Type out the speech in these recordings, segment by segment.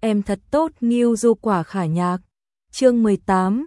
em thật tốt Ngưu Du Quả Khả Nhạc. Chương 18,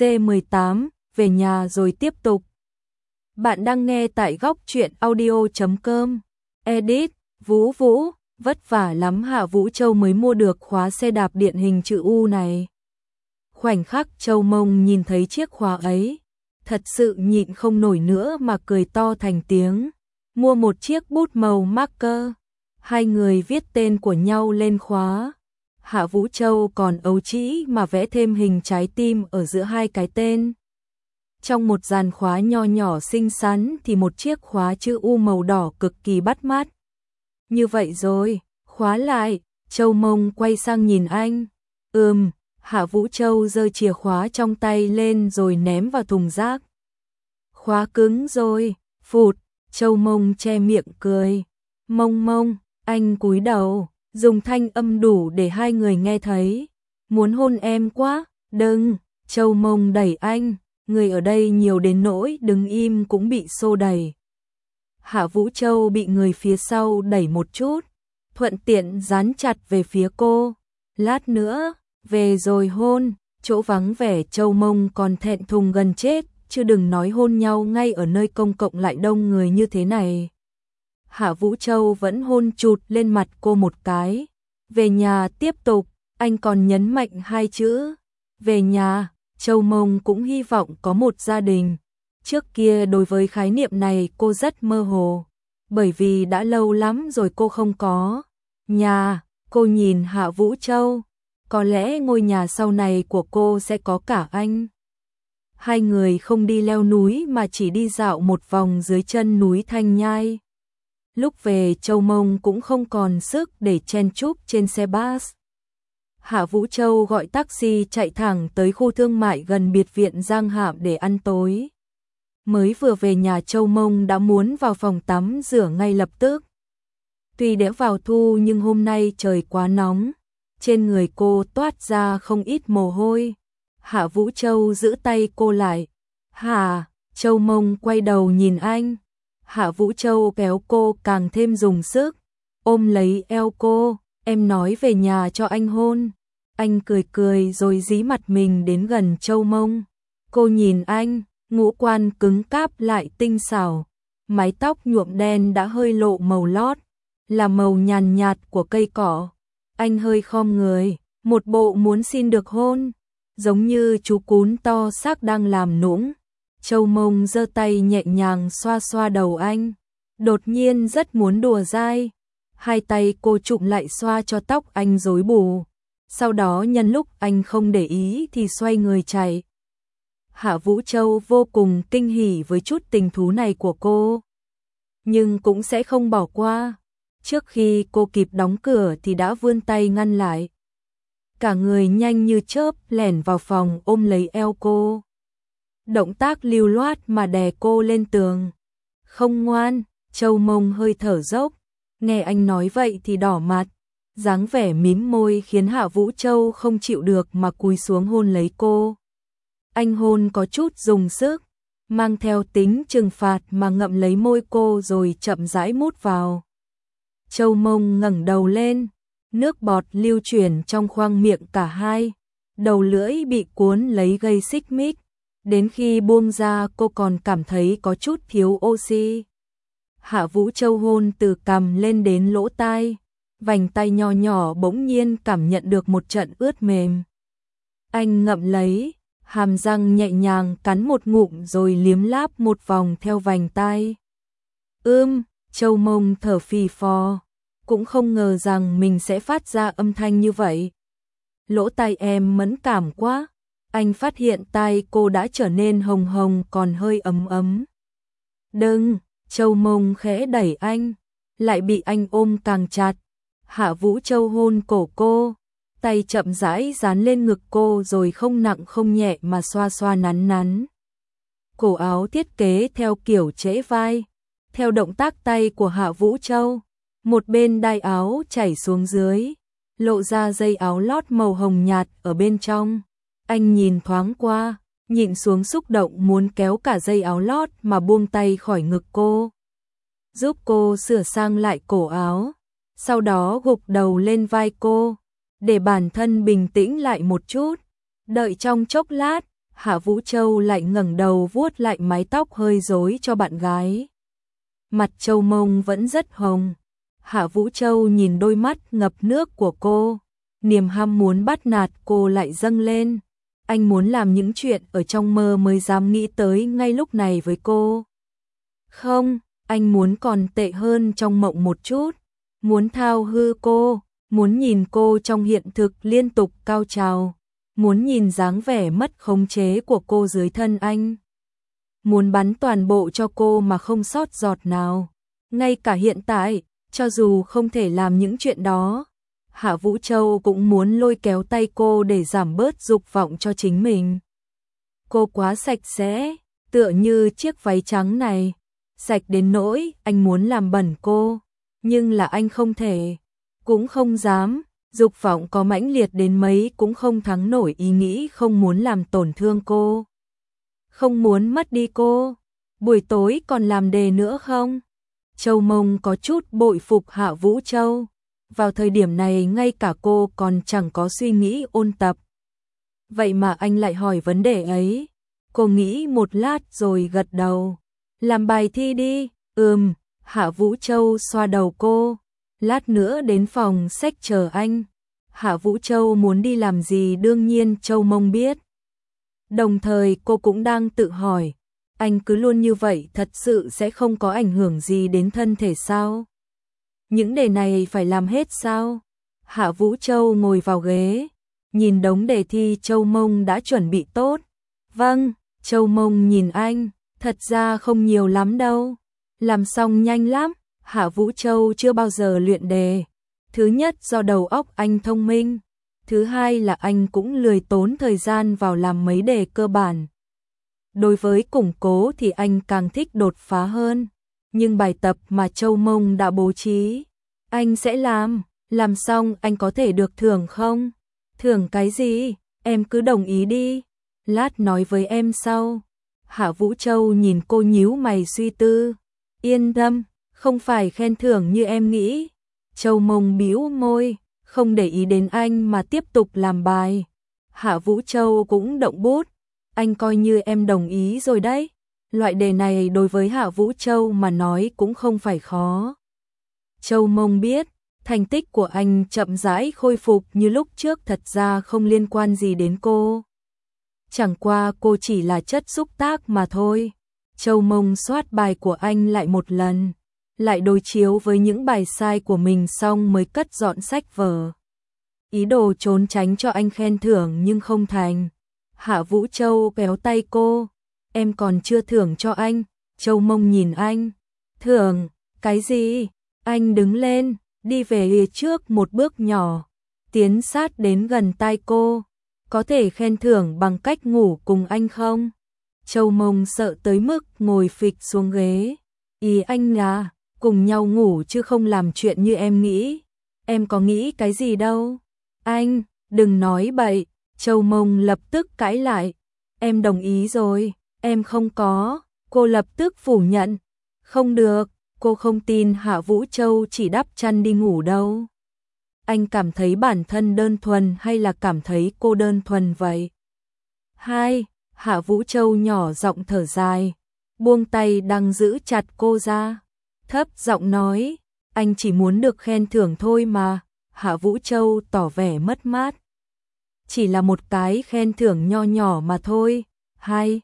C18, về nhà rồi tiếp tục. Bạn đang nghe tại góc truyện audio.com. Edit, Vũ Vũ, vất vả lắm Hạ Vũ Châu mới mua được khóa xe đạp điện hình chữ U này. Khoảnh khắc Châu Mông nhìn thấy chiếc khóa ấy, thật sự nhịn không nổi nữa mà cười to thành tiếng. Mua một chiếc bút màu marker, hai người viết tên của nhau lên khóa. Hạ Vũ Châu còn ấu trĩ mà vẽ thêm hình trái tim ở giữa hai cái tên. Trong một dàn khóa nho nhỏ xinh xắn thì một chiếc khóa chữ U màu đỏ cực kỳ bắt mắt. Như vậy rồi, khóa lại, Châu Mông quay sang nhìn anh. Hạ Vũ Châu giơ chìa khóa trong tay lên rồi ném vào thùng rác. Khóa cứng rồi, phụt, Châu Mông che miệng cười. Mông, anh cúi đầu, dùng thanh âm đủ để hai người nghe thấy. Muốn hôn em quá, đừng, Châu Mông đẩy anh, người ở đây nhiều đến nỗi đứng im cũng bị xô đẩy. Hạ Vũ Châu bị người phía sau đẩy một chút, thuận tiện dán chặt về phía cô. Lát nữa, về rồi hôn, chỗ vắng vẻ Châu Mông còn thẹn thùng gần chết, chứ đừng nói hôn nhau ngay ở nơi công cộng lại đông người như thế này. Hạ Vũ Châu vẫn hôn chụt lên mặt cô một cái. Về nhà tiếp tục, anh còn nhấn mạnh hai chữ. Về nhà, Châu Mông cũng hy vọng có một gia đình. Trước kia đối với khái niệm này cô rất mơ hồ, bởi vì đã lâu lắm rồi cô không có nhà. Cô nhìn Hạ Vũ Châu, có lẽ ngôi nhà sau này của cô sẽ có cả anh. Hai người không đi leo núi mà chỉ đi dạo một vòng dưới chân núi Thanh Nhai. Lúc về Châu Mông cũng không còn sức để chen chúc trên xe bus. Hạ Vũ Châu gọi taxi chạy thẳng tới khu thương mại gần biệt viện Giang Hạm để ăn tối. Mới vừa về nhà Châu Mông đã muốn vào phòng tắm rửa ngay lập tức. Tuy đã vào thu nhưng hôm nay trời quá nóng, trên người cô toát ra không ít mồ hôi. Hạ Vũ Châu giữ tay cô lại. Hả? Châu Mông quay đầu nhìn anh. Hạ Vũ Châu kéo cô càng thêm dùng sức, ôm lấy eo cô. Em nói về nhà cho anh hôn. Anh cười cười rồi dí mặt mình đến gần Châu Mông. Cô nhìn anh, ngũ quan cứng cáp lại tinh xảo, mái tóc nhuộm đen đã hơi lộ màu lót, là màu nhàn nhạt của cây cỏ. Anh hơi khom người, một bộ muốn xin được hôn, giống như chú cún to xác đang làm nũng. Châu Mông giơ tay nhẹ nhàng xoa xoa đầu anh, đột nhiên rất muốn đùa dai. Hai tay cô chụm lại xoa cho tóc anh rối bù, sau đó nhân lúc anh không để ý thì xoay người chạy. Hạ Vũ Châu vô cùng kinh hỉ với chút tình thú này của cô, nhưng cũng sẽ không bỏ qua. Trước khi cô kịp đóng cửa thì đã vươn tay ngăn lại. Cả người nhanh như chớp lẻn vào phòng ôm lấy eo cô. Động tác lưu loát mà đè cô lên tường. Không ngoan, Châu Mông hơi thở dốc. Nghe anh nói vậy thì đỏ mặt. Dáng vẻ mím môi khiến Hạ Vũ Châu không chịu được mà cúi xuống hôn lấy cô. Anh hôn có chút dùng sức, mang theo tính trừng phạt mà ngậm lấy môi cô rồi chậm rãi mút vào. Châu Mông ngẩng đầu lên, nước bọt lưu chuyển trong khoang miệng cả hai, đầu lưỡi bị cuốn lấy gây xích mích, đến khi buông ra cô còn cảm thấy có chút thiếu oxy. Hạ Vũ Châu hôn từ cằm lên đến lỗ tai, vành tay nho nhỏ bỗng nhiên cảm nhận được một trận ướt mềm. Anh ngậm lấy, hàm răng nhẹ nhàng cắn một ngụm rồi liếm láp một vòng theo vành tai. Châu Mông thở phì phò, cũng không ngờ rằng mình sẽ phát ra âm thanh như vậy. Lỗ tai em mẫn cảm quá. Anh phát hiện tai cô đã trở nên hồng hồng còn hơi ấm ấm. Đừng, Châu Mông khẽ đẩy anh, lại bị anh ôm càng chặt. Hạ Vũ Châu hôn cổ cô, tay chậm rãi dán lên ngực cô rồi không nặng không nhẹ mà xoa xoa nắn nắn. Cổ áo thiết kế theo kiểu trễ vai, theo động tác tay của Hạ Vũ Châu, một bên đai áo chảy xuống dưới, lộ ra dây áo lót màu hồng nhạt ở bên trong. Anh nhìn thoáng qua, nhịn xuống xúc động muốn kéo cả dây áo lót mà buông tay khỏi ngực cô. Giúp cô sửa sang lại cổ áo, sau đó gục đầu lên vai cô. để bản thân bình tĩnh lại một chút. Đợi trong chốc lát, Hạ Vũ Châu lại ngẩng đầu vuốt lại mái tóc hơi rối cho bạn gái. Mặt Châu Mông vẫn rất hồng. Hạ Vũ Châu nhìn đôi mắt ngập nước của cô, niềm ham muốn bắt nạt cô lại dâng lên. Anh muốn làm những chuyện ở trong mơ mới dám nghĩ tới ngay lúc này với cô. Không, anh muốn còn tệ hơn trong mộng một chút, muốn thao hư cô, muốn nhìn cô trong hiện thực liên tục cao trào, muốn nhìn dáng vẻ mất khống chế của cô dưới thân anh. Muốn bắn toàn bộ cho cô mà không sót giọt nào. Ngay cả hiện tại, cho dù không thể làm những chuyện đó, Hạ Vũ Châu cũng muốn lôi kéo tay cô để giảm bớt dục vọng cho chính mình. Cô quá sạch sẽ, tựa như chiếc váy trắng này, sạch đến nỗi anh muốn làm bẩn cô, nhưng là anh không thể, cũng không dám, dục vọng có mãnh liệt đến mấy cũng không thắng nổi ý nghĩ không muốn làm tổn thương cô. Không muốn mất đi cô. Buổi tối còn làm đề nữa không? Châu Mông có chút bội phục Hạ Vũ Châu. Vào thời điểm này ngay cả cô còn chẳng có suy nghĩ ôn tập. Vậy mà anh lại hỏi vấn đề ấy. Cô nghĩ một lát rồi gật đầu. Làm bài thi đi. Hạ Vũ Châu xoa đầu cô. Lát nữa đến phòng sách chờ anh. Hạ Vũ Châu muốn đi làm gì đương nhiên Châu Mông biết. Đồng thời cô cũng đang tự hỏi, anh cứ luôn như vậy thật sự sẽ không có ảnh hưởng gì đến thân thể sao? Những đề này phải làm hết sao? Hạ Vũ Châu ngồi vào ghế, nhìn đống đề thi Châu Mông đã chuẩn bị tốt. Vâng, Châu Mông nhìn anh, thật ra không nhiều lắm đâu. Làm xong nhanh lắm, Hạ Vũ Châu chưa bao giờ luyện đề. Thứ nhất do đầu óc anh thông minh. Thứ hai là anh cũng lười tốn thời gian vào làm mấy đề cơ bản. Đối với củng cố thì anh càng thích đột phá hơn. Nhưng bài tập mà Châu Mông đã bố trí, anh sẽ làm xong anh có thể được thưởng không? Thưởng cái gì? Em cứ đồng ý đi. Lát nói với em sau. Hạ Vũ Châu nhìn cô nhíu mày suy tư. Yên tâm, không phải khen thưởng như em nghĩ. Châu Mông bĩu môi, không để ý đến anh mà tiếp tục làm bài. Hạ Vũ Châu cũng động bút. Anh coi như em đồng ý rồi đấy. Loại đề này đối với Hạ Vũ Châu mà nói cũng không phải khó. Châu Mông biết, thành tích của anh chậm rãi khôi phục như lúc trước thật ra không liên quan gì đến cô. Chẳng qua cô chỉ là chất xúc tác mà thôi. Châu Mông soát bài của anh lại một lần, lại đối chiếu với những bài sai của mình xong mới cất dọn sách vở. Ý đồ trốn tránh cho anh khen thưởng nhưng không thành. Hạ Vũ Châu kéo tay cô. Em còn chưa thưởng cho anh. Châu Mông nhìn anh. Thưởng, cái gì? Anh đứng lên, đi về phía trước một bước nhỏ, tiến sát đến gần tai cô. Có thể khen thưởng bằng cách ngủ cùng anh không? Châu Mông sợ tới mức ngồi phịch xuống ghế. Ý anh là cùng nhau ngủ chứ không làm chuyện như em nghĩ. Em có nghĩ cái gì đâu. Anh, đừng nói bậy. Châu Mông lập tức cãi lại. Em đồng ý rồi, em không có. Cô lập tức phủ nhận. Không được, cô không tin Hạ Vũ Châu chỉ đắp chăn đi ngủ đâu. Anh cảm thấy bản thân đơn thuần hay là cảm thấy cô đơn thuần vậy? Hai, Hạ Vũ Châu nhỏ giọng thở dài, buông tay đang giữ chặt cô ra. Thấp giọng nói, anh chỉ muốn được khen thưởng thôi mà. Hạ Vũ Châu tỏ vẻ mất mát. Chỉ là một cái khen thưởng nho nhỏ mà thôi. Hai.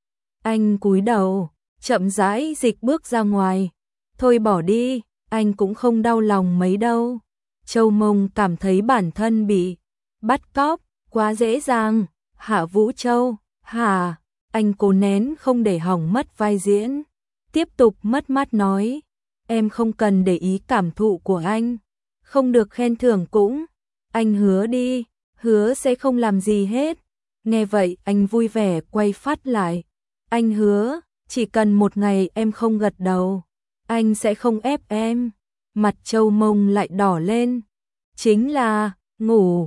Anh cúi đầu, chậm rãi dịch bước ra ngoài. Thôi bỏ đi, anh cũng không đau lòng mấy đâu. Châu Mông cảm thấy bản thân bị bắt cóc, quá dễ dàng. Hạ Vũ Châu, hả? Anh cố nén không để hỏng mất vai diễn. Tiếp tục mất mát nói, em không cần để ý cảm thụ của anh. Không được khen thưởng cũng. Anh hứa đi, hứa sẽ không làm gì hết. Nghe vậy anh vui vẻ quay phát lại. Anh hứa, chỉ cần một ngày em không gật đầu, anh sẽ không ép em. Mặt Châu Mông lại đỏ lên. Chính là, ngủ,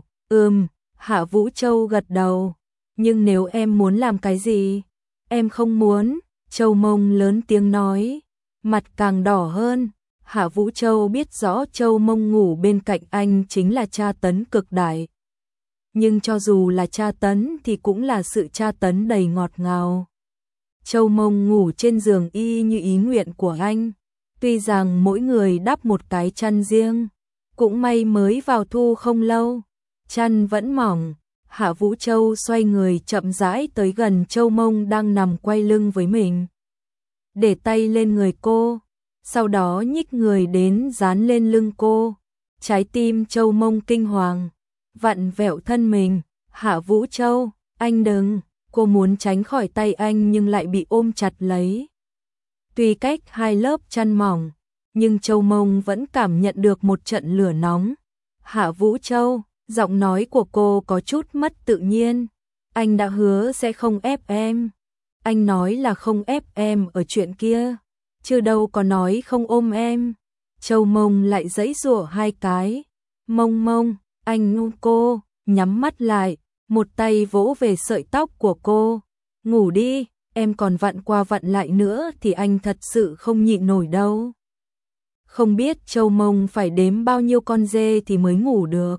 Hạ Vũ Châu gật đầu. Nhưng nếu em muốn làm cái gì? Em không muốn, Châu Mông lớn tiếng nói. Mặt càng đỏ hơn. Hạ Vũ Châu biết rõ Châu Mông ngủ bên cạnh anh chính là tra tấn cực đại. Nhưng cho dù là tra tấn thì cũng là sự tra tấn đầy ngọt ngào. Châu Mông ngủ trên giường y như ý nguyện của anh. Tuy rằng mỗi người đắp một cái chăn riêng, cũng may mới vào thu không lâu, chăn vẫn mỏng. Hạ Vũ Châu xoay người chậm rãi tới gần Châu Mông đang nằm quay lưng với mình. Để tay lên người cô, sau đó nhích người đến dán lên lưng cô. Trái tim Châu Mông kinh hoàng, vặn vẹo thân mình. Hạ Vũ Châu, anh đừng. Cô muốn tránh khỏi tay anh nhưng lại bị ôm chặt lấy. Tuy cách hai lớp chăn mỏng, nhưng Châu Mông vẫn cảm nhận được một trận lửa nóng. Hạ Vũ Châu, giọng nói của cô có chút mất tự nhiên. Anh đã hứa sẽ không ép em. Anh nói là không ép em ở chuyện kia, chứ đâu có nói không ôm em. Châu Mông lại giãy giụa hai cái. Mông Mông, anh ôm cô, nhắm mắt lại, một tay vỗ về sợi tóc của cô. Ngủ đi, em còn vặn qua vặn lại nữa thì anh thật sự không nhịn nổi đâu. Không biết Châu Mông phải đếm bao nhiêu con dê thì mới ngủ được.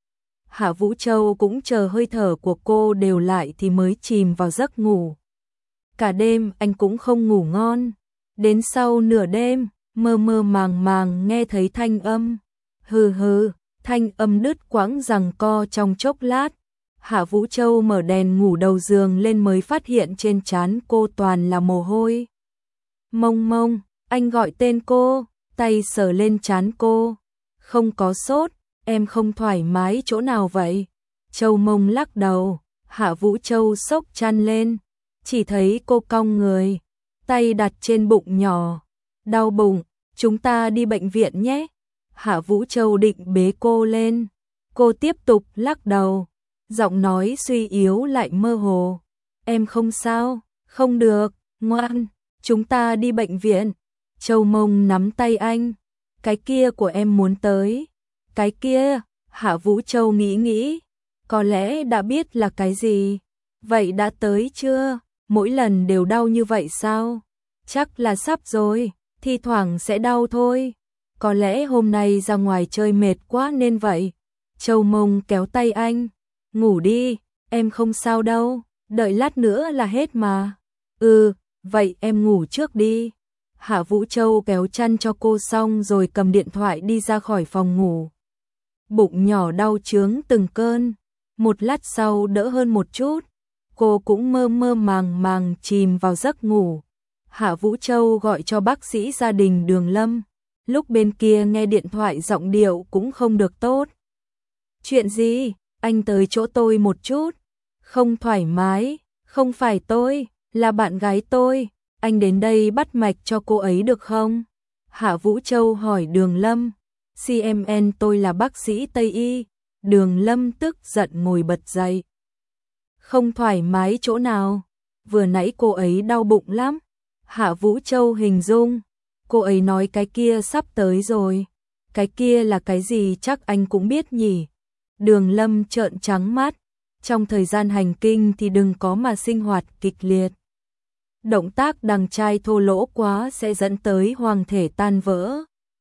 Hạ Vũ Châu cũng chờ hơi thở của cô đều lại thì mới chìm vào giấc ngủ. Cả đêm anh cũng không ngủ ngon. Đến sau nửa đêm, mơ mơ màng màng nghe thấy thanh âm. Hừ hừ, thanh âm đứt quãng giằng co trong chốc lát. Hạ Vũ Châu mở đèn ngủ đầu giường lên mới phát hiện trên trán cô toàn là mồ hôi. Mông Mông, anh gọi tên cô, tay sờ lên trán cô. Không có sốt, em không thoải mái chỗ nào vậy? Châu Mông lắc đầu. Hạ Vũ Châu xốc chăn lên, chỉ thấy cô cong người, tay đặt trên bụng nhỏ. Đau bụng, chúng ta đi bệnh viện nhé. Hạ Vũ Châu định bế cô lên, cô tiếp tục lắc đầu, giọng nói suy yếu lại mơ hồ. Em không sao, không được, ngoan, chúng ta đi bệnh viện. Châu Mông nắm tay anh, cái kia của em muốn tới. Cái kia, Hạ Vũ Châu nghĩ, có lẽ đã biết là cái gì. Vậy đã tới chưa? Mỗi lần đều đau như vậy sao? Chắc là sắp rồi, thi thoảng sẽ đau thôi. Có lẽ hôm nay ra ngoài chơi mệt quá nên vậy. Châu Mông kéo tay anh, ngủ đi, em không sao đâu, đợi lát nữa là hết mà. Vậy em ngủ trước đi. Hạ Vũ Châu kéo chăn cho cô xong rồi cầm điện thoại đi ra khỏi phòng ngủ. Bụng nhỏ đau chướng từng cơn, một lát sau đỡ hơn một chút, cô cũng mơ mơ màng màng chìm vào giấc ngủ. Hạ Vũ Châu gọi cho bác sĩ gia đình Đường Lâm, lúc bên kia nghe điện thoại giọng điệu cũng không được tốt. Chuyện gì? Anh tới chỗ tôi một chút. Không thoải mái, không phải tôi, là bạn gái tôi. Anh đến đây bắt mạch cho cô ấy được không? Hạ Vũ Châu hỏi Đường Lâm. CMN tôi là bác sĩ Tây Y. Đường Lâm tức giận ngồi bật dậy. Không thoải mái chỗ nào? Vừa nãy cô ấy đau bụng lắm. Hạ Vũ Châu hình dung. Cô ấy nói cái kia sắp tới rồi. Cái kia là cái gì chắc anh cũng biết nhỉ? Đường Lâm trợn trắng mắt. Trong thời gian hành kinh thì đừng có mà sinh hoạt kịch liệt. Động tác đằng trai thô lỗ quá sẽ dẫn tới hoàng thể tan vỡ.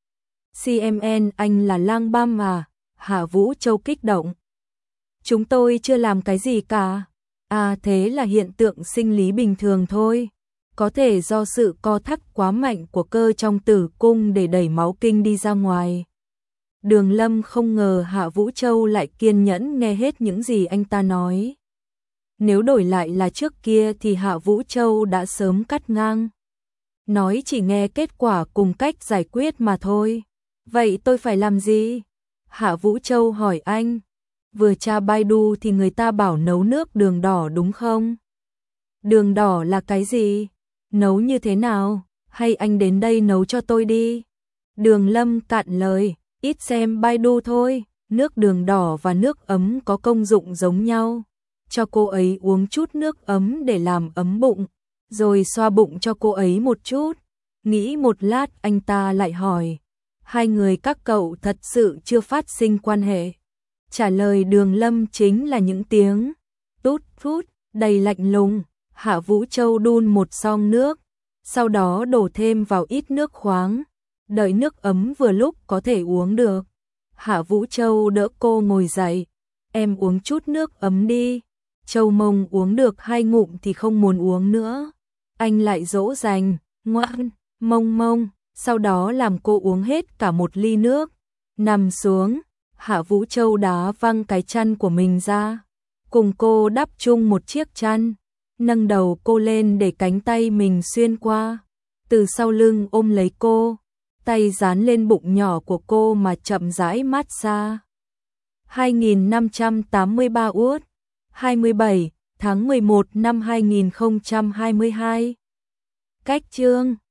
CMN anh là lang băm à? Hạ Vũ Châu kích động. Chúng tôi chưa làm cái gì cả. À thế là hiện tượng sinh lý bình thường thôi. Có thể do sự co thắt quá mạnh của cơ trong tử cung để đẩy máu kinh đi ra ngoài. Đường Lâm không ngờ Hạ Vũ Châu lại kiên nhẫn nghe hết những gì anh ta nói. Nếu đổi lại là trước kia thì Hạ Vũ Châu đã sớm cắt ngang. Nói chỉ nghe kết quả cùng cách giải quyết mà thôi. Vậy tôi phải làm gì? Hạ Vũ Châu hỏi anh. Vừa tra Baidu thì người ta bảo nấu nước đường đỏ đúng không? Đường đỏ là cái gì? Nấu như thế nào? Hay anh đến đây nấu cho tôi đi? Đường Lâm cạn lời, ít xem Baidu thôi. Nước đường đỏ và nước ấm có công dụng giống nhau. Cho cô ấy uống chút nước ấm để làm ấm bụng, rồi xoa bụng cho cô ấy một chút. Nghĩ một lát anh ta lại hỏi. Hai người các cậu thật sự chưa phát sinh quan hệ? Trả lời Đường Lâm chính là những tiếng tút phút đầy lạnh lùng. Hạ Vũ Châu đun một xong nước, sau đó đổ thêm vào ít nước khoáng. Đợi nước ấm vừa lúc có thể uống được. Hạ Vũ Châu đỡ cô ngồi dậy. Em uống chút nước ấm đi. Châu Mông uống được 2 ngụm thì không muốn uống nữa. Anh lại dỗ dành, ngoan, Mông Mông, sau đó làm cô uống hết cả 1 ly nước. Nằm xuống, Hạ Vũ Châu đá văng cái chăn của mình ra. Cùng cô đắp chung một chiếc chăn. Nâng đầu cô lên để cánh tay mình xuyên qua. Từ sau lưng ôm lấy cô. Tay dán lên bụng nhỏ của cô mà chậm rãi massage. 2583 Út 27 tháng 11 năm 2022. Cách chương